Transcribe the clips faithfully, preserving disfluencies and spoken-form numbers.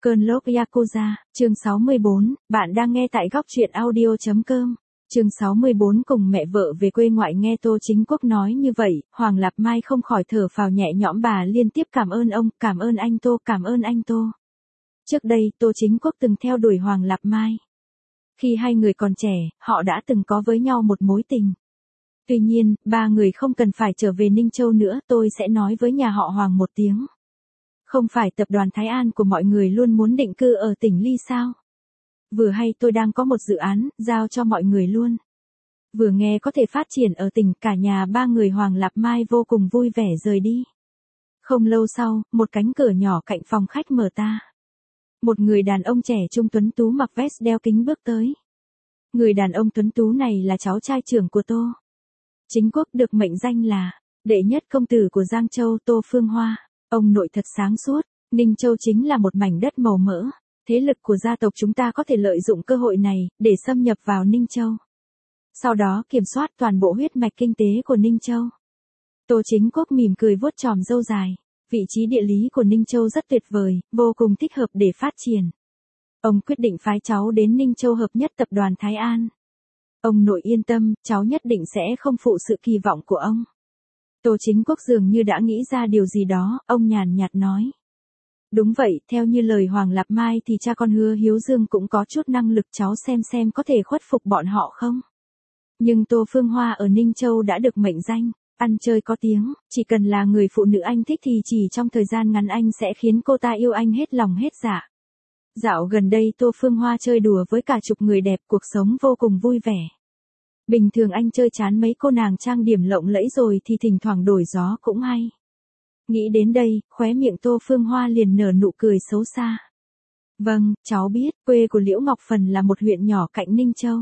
Cơn lốc Yakuza, chương sáu mươi bốn, bạn đang nghe tại góc truyện audio.com. Chương sáu mươi bốn cùng mẹ vợ về quê ngoại nghe Tô Chính Quốc nói như vậy, Hoàng Lạp Mai không khỏi thở phào nhẹ nhõm, bà liên tiếp cảm ơn ông, cảm ơn anh Tô, cảm ơn anh Tô. Trước đây, Tô Chính Quốc từng theo đuổi Hoàng Lạp Mai. Khi hai người còn trẻ, họ đã từng có với nhau một mối tình. Tuy nhiên, ba người không cần phải trở về Ninh Châu nữa, tôi sẽ nói với nhà họ Hoàng một tiếng. Không phải tập đoàn Thái An của mọi người luôn muốn định cư ở tỉnh Ly sao? Vừa hay tôi đang có một dự án, giao cho mọi người luôn. Vừa nghe có thể phát triển ở tỉnh, cả nhà ba người Hoàng Lạp Mai vô cùng vui vẻ rời đi. Không lâu sau, một cánh cửa nhỏ cạnh phòng khách mở ta. Một người đàn ông trẻ trung tuấn tú mặc vest đeo kính bước tới. Người đàn ông tuấn tú này là cháu trai trưởng của Tô Chính Quốc, được mệnh danh là đệ nhất công tử của Giang Châu, Tô Phương Hoa. Ông nội thật sáng suốt, Ninh Châu chính là một mảnh đất màu mỡ. Thế lực của gia tộc chúng ta có thể lợi dụng cơ hội này, để xâm nhập vào Ninh Châu. Sau đó kiểm soát toàn bộ huyết mạch kinh tế của Ninh Châu. Tô Chính Quốc mỉm cười vuốt chòm râu dài. Vị trí địa lý của Ninh Châu rất tuyệt vời, vô cùng thích hợp để phát triển. Ông quyết định phái cháu đến Ninh Châu hợp nhất tập đoàn Thái An. Ông nội yên tâm, cháu nhất định sẽ không phụ sự kỳ vọng của ông. Tô Chính Quốc dường như đã nghĩ ra điều gì đó, ông nhàn nhạt nói. Đúng vậy, theo như lời Hoàng Lạp Mai thì cha con Hứa Hiếu Dương cũng có chút năng lực, cháu xem xem có thể khuất phục bọn họ không. Nhưng Tô Phương Hoa ở Ninh Châu đã được mệnh danh, ăn chơi có tiếng, chỉ cần là người phụ nữ anh thích thì chỉ trong thời gian ngắn anh sẽ khiến cô ta yêu anh hết lòng hết dạ. Dạo gần đây Tô Phương Hoa chơi đùa với cả chục người đẹp, cuộc sống vô cùng vui vẻ. Bình thường anh chơi chán mấy cô nàng trang điểm lộng lẫy rồi thì thỉnh thoảng đổi gió cũng hay. Nghĩ đến đây, khóe miệng Tô Phương Hoa liền nở nụ cười xấu xa. Vâng, cháu biết, quê của Liễu Ngọc Phần là một huyện nhỏ cạnh Ninh Châu.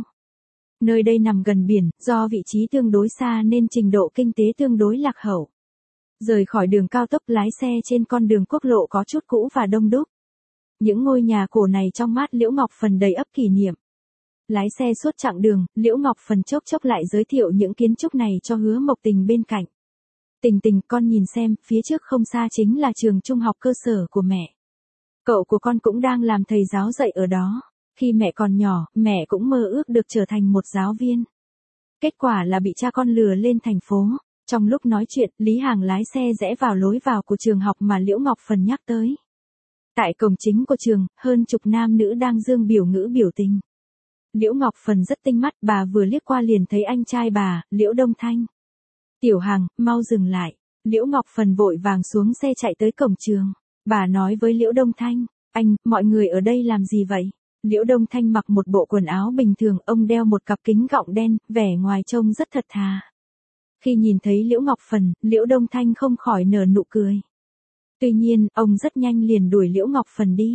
Nơi đây nằm gần biển, do vị trí tương đối xa nên trình độ kinh tế tương đối lạc hậu. Rời khỏi đường cao tốc, lái xe trên con đường quốc lộ có chút cũ và đông đúc. Những ngôi nhà cổ này trong mắt Liễu Ngọc Phần đầy ắp kỷ niệm. Lái xe suốt chặng đường, Liễu Ngọc Phần chốc chốc lại giới thiệu những kiến trúc này cho Hứa Mộc Tình bên cạnh. Tình Tình, con nhìn xem, phía trước không xa chính là trường trung học cơ sở của mẹ. Cậu của con cũng đang làm thầy giáo dạy ở đó. Khi mẹ còn nhỏ, mẹ cũng mơ ước được trở thành một giáo viên. Kết quả là bị cha con lừa lên thành phố. Trong lúc nói chuyện, Lý Hàng lái xe rẽ vào lối vào của trường học mà Liễu Ngọc Phần nhắc tới. Tại cổng chính của trường, hơn chục nam nữ đang dương biểu ngữ biểu tình. Liễu Ngọc Phần rất tinh mắt, bà vừa liếc qua liền thấy anh trai bà, Liễu Đông Thanh. Tiểu Hàng, mau dừng lại. Liễu Ngọc Phần vội vàng xuống xe chạy tới cổng trường. Bà nói với Liễu Đông Thanh, anh, mọi người ở đây làm gì vậy? Liễu Đông Thanh mặc một bộ quần áo bình thường, ông đeo một cặp kính gọng đen, vẻ ngoài trông rất thật thà. Khi nhìn thấy Liễu Ngọc Phần, Liễu Đông Thanh không khỏi nở nụ cười. Tuy nhiên, ông rất nhanh liền đuổi Liễu Ngọc Phần đi.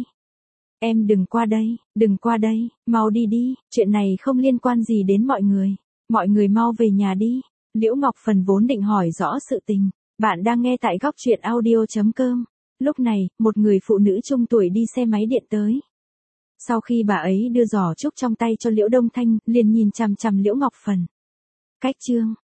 Em đừng qua đây, đừng qua đây, mau đi đi, chuyện này không liên quan gì đến mọi người. Mọi người mau về nhà đi. Liễu Ngọc Phần vốn định hỏi rõ sự tình. Bạn đang nghe tại góc truyện audio.com. Lúc này, một người phụ nữ trung tuổi đi xe máy điện tới. Sau khi bà ấy đưa giỏ trúc trong tay cho Liễu Đông Thanh, liền nhìn chằm chằm Liễu Ngọc Phần. Cách chương,